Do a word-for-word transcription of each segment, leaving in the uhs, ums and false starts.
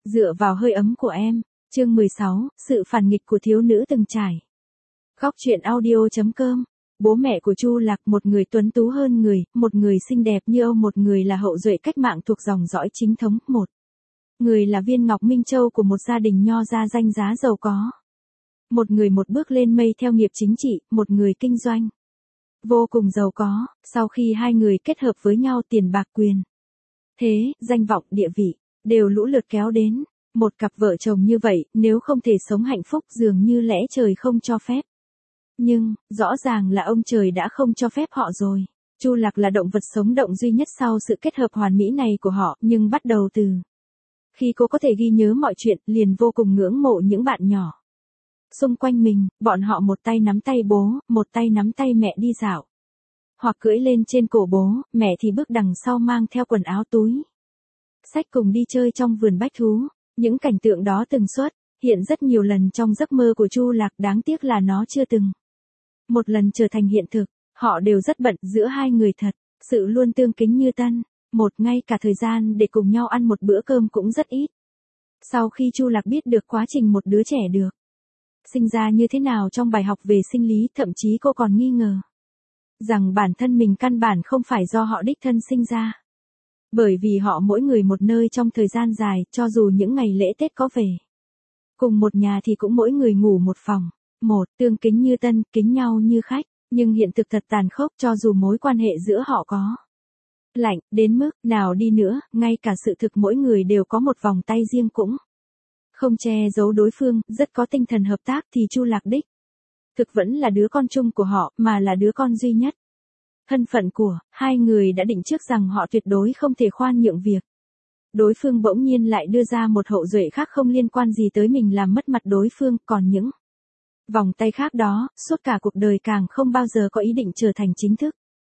Dựa vào hơi ấm của em. Chương mười sáu, sự phản nghịch của thiếu nữ từng trải. Góc truyện audio chấm com. Bố mẹ của Chu Lạc, một người tuấn tú hơn người, một người xinh đẹp như Âu, một người là hậu duệ cách mạng thuộc dòng dõi chính thống, một người là viên ngọc minh châu của một gia đình nho gia danh giá giàu có. Một người một bước lên mây theo nghiệp chính trị, một người kinh doanh vô cùng giàu có. Sau khi hai người kết hợp với nhau, tiền bạc quyền thế, danh vọng, địa vị đều lũ lượt kéo đến. Một cặp vợ chồng như vậy, nếu không thể sống hạnh phúc dường như lẽ trời không cho phép. Nhưng, rõ ràng là ông trời đã không cho phép họ rồi. Chu Lạc là động vật sống động duy nhất sau sự kết hợp hoàn mỹ này của họ, nhưng bắt đầu từ khi cô có thể ghi nhớ mọi chuyện, liền vô cùng ngưỡng mộ những bạn nhỏ xung quanh mình. Bọn họ một tay nắm tay bố, một tay nắm tay mẹ đi dạo, hoặc cưỡi lên trên cổ bố, mẹ thì bước đằng sau mang theo quần áo túi xách cùng đi chơi trong vườn bách thú. Những cảnh tượng đó từng xuất hiện rất nhiều lần trong giấc mơ của Chu Lạc, đáng tiếc là nó chưa từng một lần trở thành hiện thực. Họ đều rất bận, giữa hai người thật sự luôn tương kính như tân. Một, ngay cả thời gian để cùng nhau ăn một bữa cơm cũng rất ít. Sau khi Chu Lạc biết được quá trình một đứa trẻ được sinh ra như thế nào trong bài học về sinh lý, thậm chí cô còn nghi ngờ rằng bản thân mình căn bản không phải do họ đích thân sinh ra. Bởi vì họ mỗi người một nơi trong thời gian dài, cho dù những ngày lễ Tết có về cùng một nhà thì cũng mỗi người ngủ một phòng. Một, tương kính như tân, kính nhau như khách. Nhưng hiện thực thật tàn khốc, cho dù mối quan hệ giữa họ có lạnh đến mức nào đi nữa, ngay cả sự thực mỗi người đều có một vòng tay riêng cũng không che giấu đối phương, rất có tinh thần hợp tác, thì Chu Lạc đích thực vẫn là đứa con chung của họ, mà là đứa con duy nhất. Thân phận của hai người đã định trước rằng họ tuyệt đối không thể khoan nhượng việc đối phương bỗng nhiên lại đưa ra một hậu duệ khác không liên quan gì tới mình làm mất mặt đối phương. Còn những vòng tay khác đó, suốt cả cuộc đời càng không bao giờ có ý định trở thành chính thức.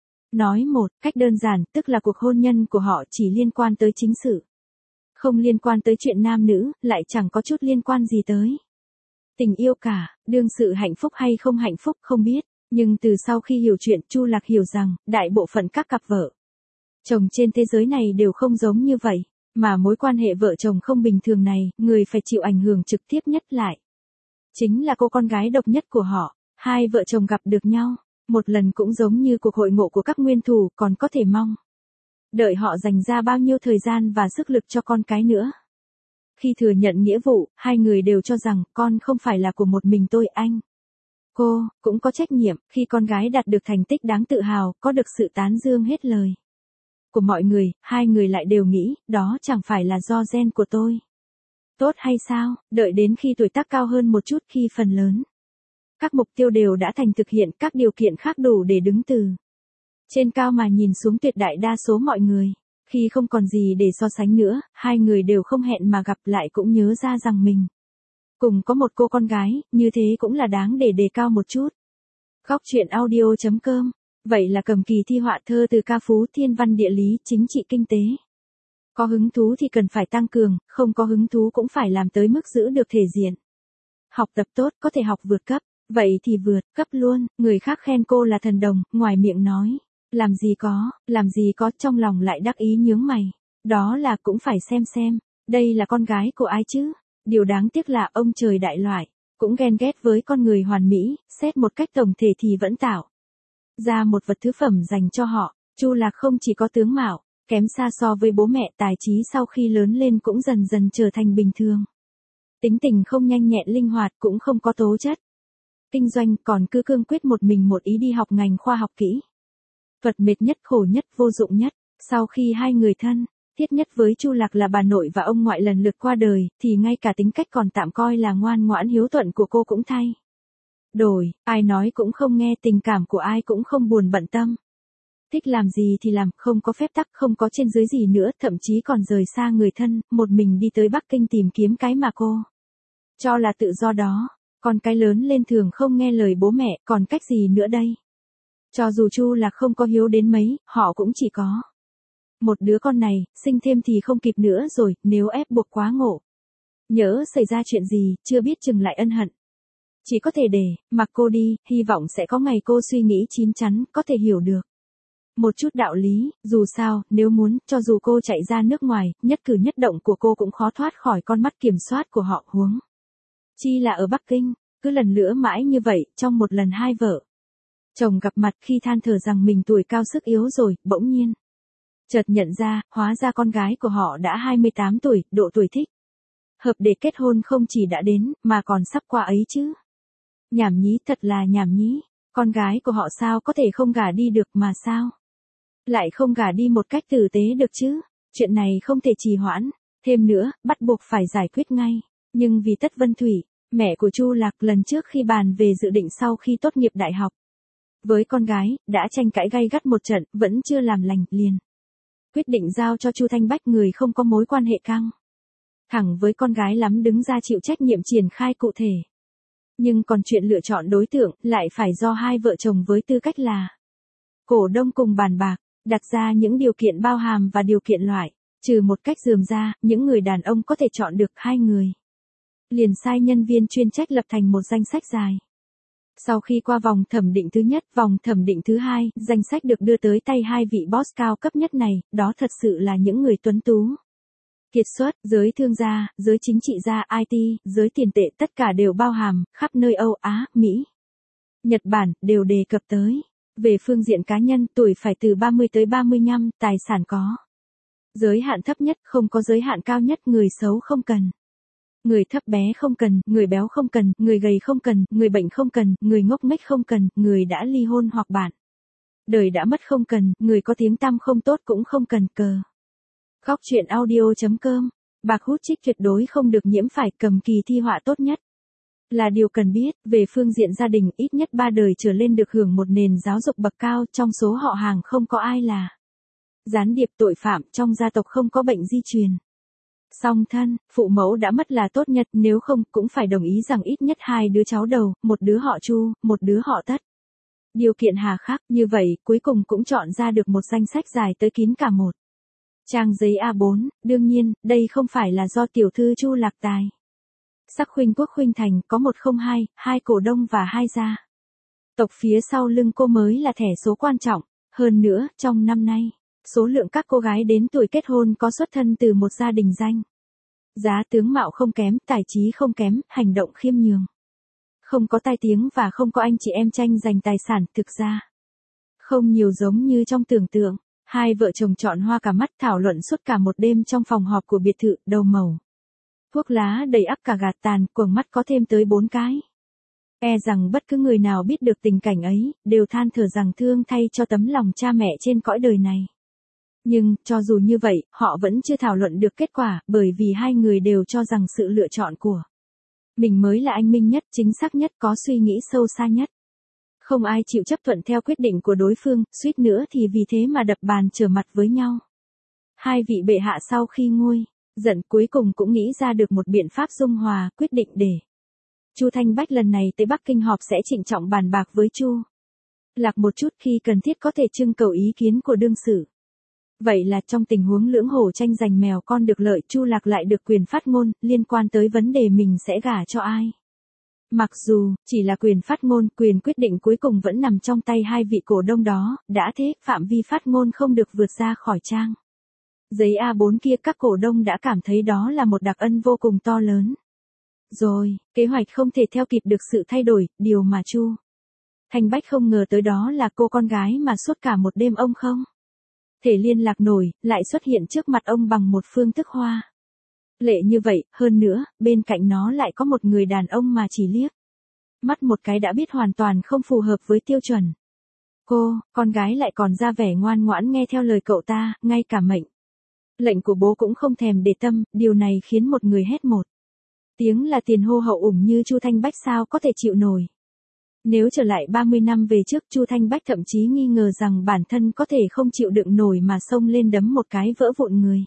Nói một cách đơn giản, tức là cuộc hôn nhân của họ chỉ liên quan tới chính sự, không liên quan tới chuyện nam nữ, lại chẳng có chút liên quan gì tới tình yêu cả. Đương sự hạnh phúc hay không hạnh phúc không biết, nhưng từ sau khi hiểu chuyện, Chu Lạc hiểu rằng đại bộ phận các cặp vợ chồng trên thế giới này đều không giống như vậy, mà mối quan hệ vợ chồng không bình thường này, người phải chịu ảnh hưởng trực tiếp nhất lại chính là cô con gái độc nhất của họ. Hai vợ chồng gặp được nhau một lần cũng giống như cuộc hội ngộ của các nguyên thủ, còn có thể mong đợi họ dành ra bao nhiêu thời gian và sức lực cho con cái nữa. Khi thừa nhận nghĩa vụ, hai người đều cho rằng con không phải là của một mình tôi, anh cô cũng có trách nhiệm. Khi con gái đạt được thành tích đáng tự hào, có được sự tán dương hết lời của mọi người, hai người lại đều nghĩ, đó chẳng phải là do gen của tôi tốt hay sao? Đợi đến khi tuổi tác cao hơn một chút, khi phần lớn các mục tiêu đều đã thành thực hiện, các điều kiện khác đủ để đứng từ trên cao mà nhìn xuống tuyệt đại đa số mọi người. Khi không còn gì để so sánh nữa, hai người đều không hẹn mà gặp lại, cũng nhớ ra rằng mình cùng có một cô con gái, như thế cũng là đáng để đề cao một chút. Góc truyện audio chấm com. Vậy là cầm kỳ thi họa thơ từ ca phú, thiên văn địa lý, chính trị kinh tế. Có hứng thú thì cần phải tăng cường, không có hứng thú cũng phải làm tới mức giữ được thể diện. Học tập tốt, có thể học vượt cấp, vậy thì vượt cấp luôn. Người khác khen cô là thần đồng, ngoài miệng nói làm gì có, làm gì có, trong lòng lại đắc ý nhướng mày. Đó là cũng phải xem xem, đây là con gái của ai chứ. Điều đáng tiếc là ông trời đại loại cũng ghen ghét với con người hoàn mỹ, xét một cách tổng thể thì vẫn tạo ra một vật thứ phẩm dành cho họ. Chu Lạc không chỉ có tướng mạo kém xa so với bố mẹ, tài trí sau khi lớn lên cũng dần dần trở thành bình thường. Tính tình không nhanh nhẹn linh hoạt, cũng không có tố chất kinh doanh, còn cứ cương quyết một mình một ý đi học ngành khoa học kỹ thuật, mệt nhất, khổ nhất, vô dụng nhất. Sau khi hai người thân thiết nhất với Chu Lạc là bà nội và ông ngoại lần lượt qua đời, thì ngay cả tính cách còn tạm coi là ngoan ngoãn hiếu thuận của cô cũng thay đổi, ai nói cũng không nghe, tình cảm của ai cũng không buồn bận tâm. Thích làm gì thì làm, không có phép tắc, không có trên dưới gì nữa, thậm chí còn rời xa người thân, một mình đi tới Bắc Kinh tìm kiếm cái mà cô cho là tự do đó. Con cái lớn lên thường không nghe lời bố mẹ, còn cách gì nữa đây? Cho dù Chu Lạc không có hiếu đến mấy, họ cũng chỉ có một đứa con này, sinh thêm thì không kịp nữa rồi, nếu ép buộc quá ngộ nhỡ xảy ra chuyện gì, chưa biết chừng lại ân hận. Chỉ có thể để mặc cô đi, hy vọng sẽ có ngày cô suy nghĩ chín chắn, có thể hiểu được Một chút đạo lý, dù sao, nếu muốn, cho dù cô chạy ra nước ngoài, nhất cử nhất động của cô cũng khó thoát khỏi con mắt kiểm soát của họ huống. Chi là ở Bắc Kinh, cứ lần lữa mãi như vậy, trong một lần hai vợ. Chồng gặp mặt khi than thở rằng mình tuổi cao sức yếu rồi, bỗng nhiên. Chợt nhận ra, hóa ra con gái của họ đã hai mươi tám tuổi, độ tuổi thích. Hợp để kết hôn không chỉ đã đến, mà còn sắp qua ấy chứ. Nhảm nhí, thật là nhảm nhí. Con gái của họ sao có thể không gả đi được mà sao? Lại không gả đi một cách tử tế được chứ? Chuyện này không thể trì hoãn. Thêm nữa, bắt buộc phải giải quyết ngay. Nhưng vì Tất Vân Thủy, mẹ của Chu Lạc lần trước khi bàn về dự định sau khi tốt nghiệp đại học. Với con gái, đã tranh cãi gay gắt một trận, vẫn chưa làm lành, liền. Quyết định giao cho Chu Thanh Bách người không có mối quan hệ căng thẳng với con gái lắm đứng ra chịu trách nhiệm triển khai cụ thể. Nhưng còn chuyện lựa chọn đối tượng, lại phải do hai vợ chồng với tư cách là cổ đông cùng bàn bạc, đặt ra những điều kiện bao hàm và điều kiện loại, trừ một cách rườm ra, những người đàn ông có thể chọn được hai người. Liền sai nhân viên chuyên trách lập thành một danh sách dài. Sau khi qua vòng thẩm định thứ nhất, vòng thẩm định thứ hai, danh sách được đưa tới tay hai vị boss cao cấp nhất này, đó thật sự là những người tuấn tú. Kiệt xuất, giới thương gia, giới chính trị gia i tê, giới tiền tệ tất cả đều bao hàm, khắp nơi Âu Á, Mỹ, Nhật Bản, đều đề cập tới. Về phương diện cá nhân, tuổi phải từ ba mươi tới ba mươi lăm, tài sản có giới hạn thấp nhất, không có giới hạn cao nhất, người xấu không cần. Người thấp bé không cần, người béo không cần, người gầy không cần, người bệnh không cần, người ngốc nghếch không cần, người đã ly hôn hoặc bạn đời đã mất không cần, người có tiếng tăm không tốt cũng không cần. Cờ Khóc chuyện audio chấm com. Bạc hút chích tuyệt đối không được nhiễm phải, cầm kỳ thi họa tốt nhất là điều cần biết. Về phương diện gia đình, ít nhất ba đời trở lên được hưởng một nền giáo dục bậc cao, trong số họ hàng không có ai là gián điệp tội phạm, trong gia tộc không có bệnh di truyền. Song thân, phụ mẫu đã mất là tốt nhất, nếu không cũng phải đồng ý rằng ít nhất hai đứa cháu đầu, một đứa họ Chu, một đứa họ Tất. Điều kiện hà khắc, như vậy, cuối cùng cũng chọn ra được một danh sách dài tới kín cả một trang giấy a bốn, đương nhiên, đây không phải là do tiểu thư Chu Lạc tài. Sắc Khuynh Quốc Khuynh Thành có một không hai, hai cổ đông và hai gia tộc phía sau lưng cô mới là thẻ số quan trọng. Hơn nữa, trong năm nay, số lượng các cô gái đến tuổi kết hôn có xuất thân từ một gia đình danh giá, tướng mạo không kém, tài trí không kém, hành động khiêm nhường, không có tai tiếng và không có anh chị em tranh giành tài sản. Thực ra, không nhiều giống như trong tưởng tượng. Hai vợ chồng chọn hoa cả mắt, thảo luận suốt cả một đêm trong phòng họp của biệt thự, đầu màu thuốc lá đầy ắp cả gạt tàn, quầng mắt có thêm tới bốn cái. E rằng bất cứ người nào biết được tình cảnh ấy, đều than thở rằng thương thay cho tấm lòng cha mẹ trên cõi đời này. Nhưng, cho dù như vậy, họ vẫn chưa thảo luận được kết quả, bởi vì hai người đều cho rằng sự lựa chọn của mình mới là anh minh nhất, chính xác nhất, có suy nghĩ sâu xa nhất. Không ai chịu chấp thuận theo quyết định của đối phương, suýt nữa thì vì thế mà đập bàn trở mặt với nhau. Hai vị bệ hạ sau khi nguôi giận cuối cùng cũng nghĩ ra được một biện pháp dung hòa, quyết định để Chu Thanh Bách lần này tới Bắc Kinh họp sẽ trịnh trọng bàn bạc với Chu Lạc một chút, khi cần thiết có thể trưng cầu ý kiến của đương sự. Vậy là trong tình huống lưỡng hổ tranh giành mèo con được lợi, Chu Lạc lại được quyền phát ngôn liên quan tới vấn đề mình sẽ gả cho ai. Mặc dù chỉ là quyền phát ngôn, quyền quyết định cuối cùng vẫn nằm trong tay hai vị cổ đông đó, đã thế, phạm vi phát ngôn không được vượt ra khỏi trang giấy a bốn kia. Các cổ đông đã cảm thấy đó là một đặc ân vô cùng to lớn. Rồi, kế hoạch không thể theo kịp được sự thay đổi, điều mà Chu Thanh Bách không ngờ tới đó là cô con gái mà suốt cả một đêm ông không thể liên lạc nổi, lại xuất hiện trước mặt ông bằng một phương thức hoa lệ như vậy. Hơn nữa, bên cạnh nó lại có một người đàn ông mà chỉ liếc mắt một cái đã biết hoàn toàn không phù hợp với tiêu chuẩn. Cô, con gái lại còn ra vẻ ngoan ngoãn nghe theo lời cậu ta, ngay cả mệnh lệnh của bố cũng không thèm để tâm. Điều này khiến một người hét một tiếng là tiền hô hậu ủng như Chu Thanh Bách sao có thể chịu nổi. Nếu trở lại ba mươi năm về trước, Chu Thanh Bách thậm chí nghi ngờ rằng bản thân có thể không chịu đựng nổi mà xông lên đấm một cái vỡ vụn người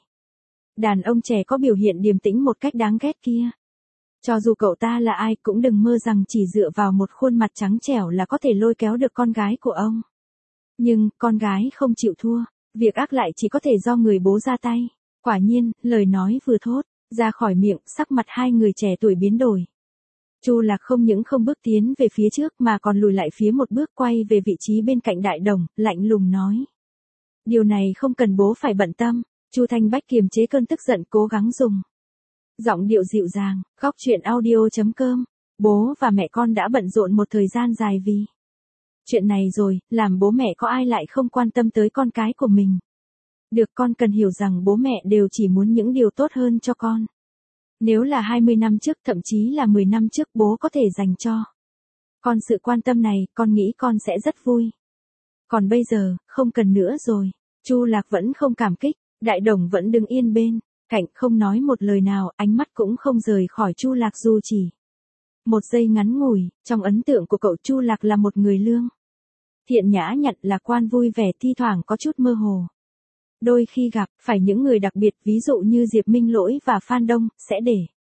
đàn ông trẻ có biểu hiện điềm tĩnh một cách đáng ghét kia. Cho dù cậu ta là ai, cũng đừng mơ rằng chỉ dựa vào một khuôn mặt trắng trẻo là có thể lôi kéo được con gái của ông. Nhưng, con gái không chịu thua, việc ác lại chỉ có thể do người bố ra tay. Quả nhiên, lời nói vừa thốt ra khỏi miệng, sắc mặt hai người trẻ tuổi biến đổi. Chu Lạc không những không bước tiến về phía trước mà còn lùi lại phía một bước, quay về vị trí bên cạnh đại đồng, lạnh lùng nói. Điều này không cần bố phải bận tâm. Chu Thanh Bách kiềm chế cơn tức giận cố gắng dùng giọng điệu dịu dàng, góc chuyện audio.com. Bố và mẹ con đã bận rộn một thời gian dài vì chuyện này rồi, làm bố mẹ có ai lại không quan tâm tới con cái của mình. Được, con cần hiểu rằng bố mẹ đều chỉ muốn những điều tốt hơn cho con. Nếu là hai mươi năm trước, thậm chí là mười năm trước, bố có thể dành cho con sự quan tâm này, con nghĩ con sẽ rất vui. Còn bây giờ, không cần nữa rồi. Chu Lạc vẫn không cảm kích, Đại Đồng vẫn đứng yên bên cạnh không nói một lời nào, ánh mắt cũng không rời khỏi Chu Lạc dù chỉ một giây ngắn ngủi. Trong ấn tượng của cậu, Chu Lạc là một người lương thiện, nhã nhặn, lạc quan, vui vẻ, thi thoảng có chút mơ hồ. Đôi khi gặp phải những người đặc biệt, ví dụ như Diệp Minh Lỗi và Phan Đông, sẽ để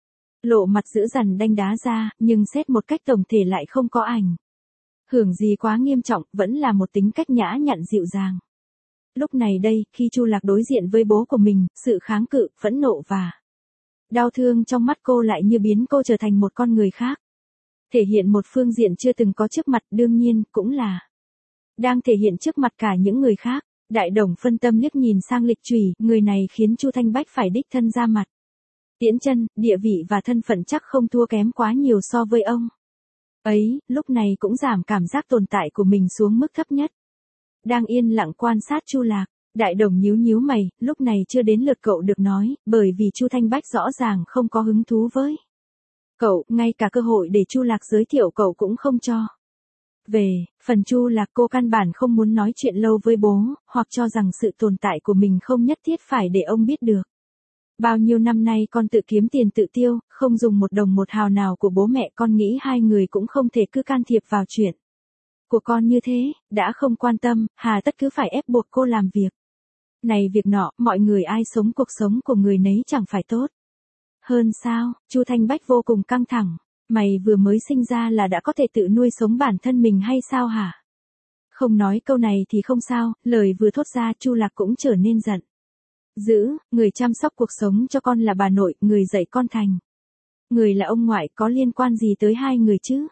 lộ mặt dữ dằn đanh đá ra, nhưng xét một cách tổng thể lại không có ảnh hưởng gì quá nghiêm trọng, vẫn là một tính cách nhã nhặn dịu dàng. Lúc này đây, khi Chu Lạc đối diện với bố của mình, sự kháng cự, phẫn nộ và đau thương trong mắt cô lại như biến cô trở thành một con người khác. Thể hiện một phương diện chưa từng có trước mặt, đương nhiên, cũng là đang thể hiện trước mặt cả những người khác. Đại Đồng phân tâm liếc nhìn sang Lịch Chủy, người này khiến Chu Thanh Bách phải đích thân ra mặt. Tiễn chân, địa vị và thân phận chắc không thua kém quá nhiều so với ông ấy, lúc này cũng giảm cảm giác tồn tại của mình xuống mức thấp nhất. Đang yên lặng quan sát Chu Lạc, Đại Đồng nhíu nhíu mày, lúc này chưa đến lượt cậu được nói, bởi vì Chu Thanh Bách rõ ràng không có hứng thú với cậu, ngay cả cơ hội để Chu Lạc giới thiệu cậu cũng không cho. Về phần Chu Lạc, cô căn bản không muốn nói chuyện lâu với bố, hoặc cho rằng sự tồn tại của mình không nhất thiết phải để ông biết được. Bao nhiêu năm nay con tự kiếm tiền tự tiêu, không dùng một đồng một hào nào của bố mẹ, con nghĩ hai người cũng không thể cứ can thiệp vào chuyện của con như thế, đã không quan tâm, hà tất cứ phải ép buộc cô làm việc này việc nọ, mọi người ai sống cuộc sống của người nấy chẳng phải tốt hơn sao? Chu Thanh Bách vô cùng căng thẳng. Mày vừa mới sinh ra là đã có thể tự nuôi sống bản thân mình hay sao hả? Không nói câu này thì không sao, lời vừa thốt ra Chu Lạc cũng trở nên giận dữ. Người chăm sóc cuộc sống cho con là bà nội, người dạy con thành người là ông ngoại, có liên quan gì tới hai người chứ?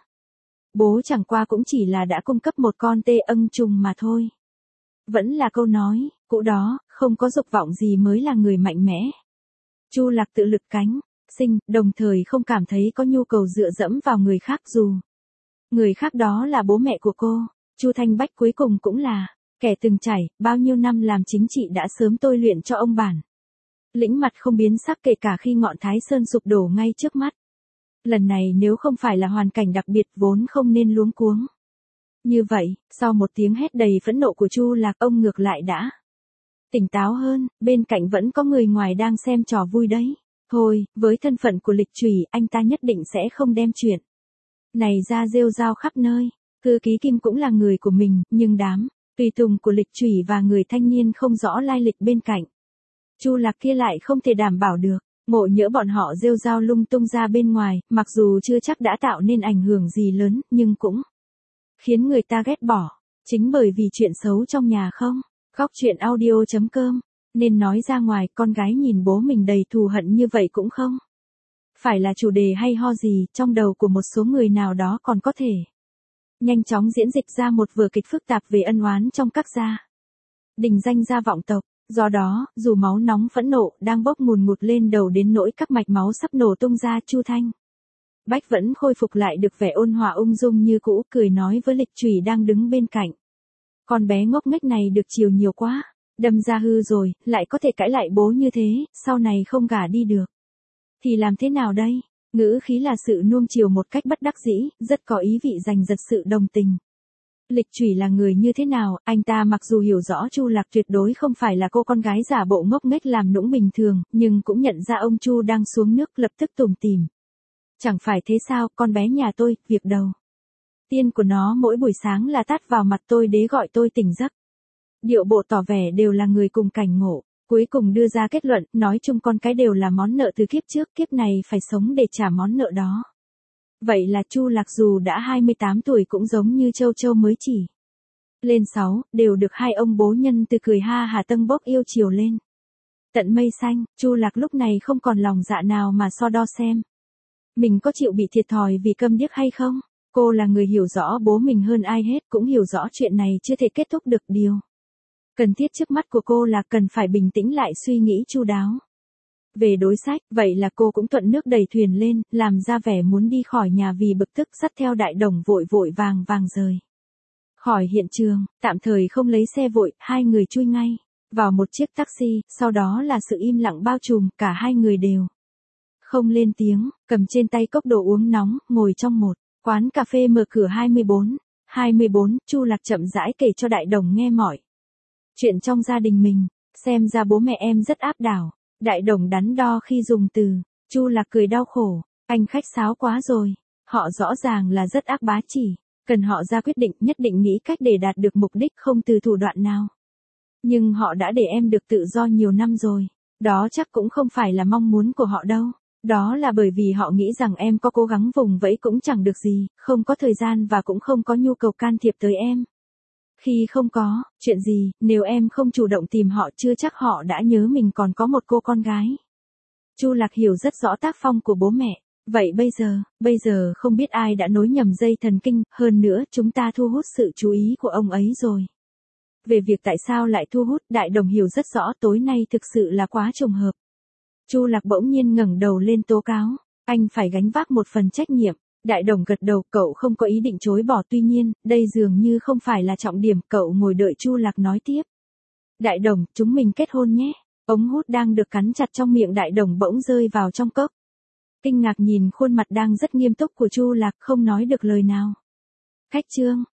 Bố chẳng qua cũng chỉ là đã cung cấp một con tê ưng trùng mà thôi. Vẫn là câu nói cũ đó, không có dục vọng gì mới là người mạnh mẽ. Chu Lạc tự lực cánh sinh, đồng thời không cảm thấy có nhu cầu dựa dẫm vào người khác, dù người khác đó là bố mẹ của cô. Chu Thanh Bách cuối cùng cũng là kẻ từng trải bao nhiêu năm làm chính trị, đã sớm tôi luyện cho ông bản lĩnh mặt không biến sắc, kể cả khi ngọn Thái Sơn sụp đổ ngay trước mắt. Lần này nếu không phải là hoàn cảnh đặc biệt, vốn không nên luống cuống như vậy. Sau một tiếng hét đầy phẫn nộ của Chu Lạc, ông ngược lại đã tỉnh táo hơn, bên cạnh vẫn có người ngoài đang xem trò vui đấy. Thôi, với thân phận của Lịch Chủy, anh ta nhất định sẽ không đem chuyện này ra rêu rao khắp nơi. Thư ký Kim cũng là người của mình, nhưng đám tùy tùng của Lịch Chủy và người thanh niên không rõ lai lịch bên cạnh Chu Lạc kia lại không thể đảm bảo được. Ngộ nhỡ bọn họ rêu rao lung tung ra bên ngoài, mặc dù chưa chắc đã tạo nên ảnh hưởng gì lớn, nhưng cũng khiến người ta ghét bỏ. Chính bởi vì chuyện xấu trong nhà không? Góc chuyện audio.com. Nên nói ra ngoài, con gái nhìn bố mình đầy thù hận như vậy cũng không phải là chủ đề hay ho gì, trong đầu của một số người nào đó còn có thể nhanh chóng diễn dịch ra một vở kịch phức tạp về ân oán trong các gia đình danh gia vọng tộc. Do đó, dù máu nóng phẫn nộ đang bốc ngùn ngụt lên đầu đến nỗi các mạch máu sắp nổ tung ra, Chu Thanh Bách vẫn khôi phục lại được vẻ ôn hòa ung dung như cũ, cười nói với Lịch Chủy đang đứng bên cạnh. Con bé ngốc nghếch này được chiều nhiều quá, đâm ra hư rồi, lại có thể cãi lại bố như thế, sau này không gả đi được thì làm thế nào đây? Ngữ khí là sự nuông chiều một cách bất đắc dĩ, rất có ý vị dành giật sự đồng tình. Lịch Chủy là người như thế nào, anh ta mặc dù hiểu rõ Chu Lạc tuyệt đối không phải là cô con gái giả bộ ngốc nghếch làm nũng bình thường, nhưng cũng nhận ra ông Chu đang xuống nước, lập tức tủm tỉm. Chẳng phải thế sao, con bé nhà tôi, việc đầu tiên của nó mỗi buổi sáng là tát vào mặt tôi để gọi tôi tỉnh giấc. Điệu bộ tỏ vẻ đều là người cùng cảnh ngộ, cuối cùng đưa ra kết luận, nói chung con cái đều là món nợ từ kiếp trước, kiếp này phải sống để trả món nợ đó. Vậy là Chu Lạc dù đã hai mươi tám tuổi cũng giống như Châu Châu mới chỉ lên sáu, đều được hai ông bố nhân từ cười ha hà tâng bốc yêu chiều lên tận mây xanh. Chu Lạc lúc này không còn lòng dạ nào mà so đo xem mình có chịu bị thiệt thòi vì câm điếc hay không. Cô là người hiểu rõ bố mình hơn ai hết, cũng hiểu rõ chuyện này chưa thể kết thúc được. Điều Cần thiết trước mắt của cô là cần phải bình tĩnh lại suy nghĩ chu đáo. Về đối sách, vậy là cô cũng thuận nước đẩy thuyền lên, làm ra vẻ muốn đi khỏi nhà vì bực tức, dắt theo Đại Đồng vội vội vàng vàng rời khỏi hiện trường, tạm thời không lấy xe vội, hai người chui ngay vào một chiếc taxi, sau đó là sự im lặng bao trùm, cả hai người đều không lên tiếng, cầm trên tay cốc đồ uống nóng, ngồi trong một quán cà phê mở cửa hai mươi bốn. hai mươi bốn, Chu Lạc chậm rãi kể cho Đại Đồng nghe mọi chuyện trong gia đình mình, xem ra bố mẹ em rất áp đảo. Đại Đồng đắn đo khi dùng từ, Chu Lạc cười đau khổ, anh khách sáo quá rồi, họ rõ ràng là rất ác bá chỉ, cần họ ra quyết định nhất định nghĩ cách để đạt được mục đích không từ thủ đoạn nào. Nhưng họ đã để em được tự do nhiều năm rồi, đó chắc cũng không phải là mong muốn của họ đâu, đó là bởi vì họ nghĩ rằng em có cố gắng vùng vẫy cũng chẳng được gì, không có thời gian và cũng không có nhu cầu can thiệp tới em. Khi không có chuyện gì, nếu em không chủ động tìm họ chưa chắc họ đã nhớ mình còn có một cô con gái. Chu Lạc hiểu rất rõ tác phong của bố mẹ. Vậy bây giờ, bây giờ không biết ai đã nối nhầm dây thần kinh, hơn nữa chúng ta thu hút sự chú ý của ông ấy rồi. Về việc tại sao lại thu hút, Đại Đồng hiểu rất rõ, tối nay thực sự là quá trùng hợp. Chu Lạc bỗng nhiên ngẩng đầu lên tố cáo, anh phải gánh vác một phần trách nhiệm. Đại Đồng gật đầu, cậu không có ý định chối bỏ, tuy nhiên, đây dường như không phải là trọng điểm, cậu ngồi đợi Chu Lạc nói tiếp. Đại Đồng, chúng mình kết hôn nhé. Ống hút đang được cắn chặt trong miệng Đại Đồng bỗng rơi vào trong cốc. Kinh ngạc nhìn khuôn mặt đang rất nghiêm túc của Chu Lạc, không nói được lời nào. Khách trương,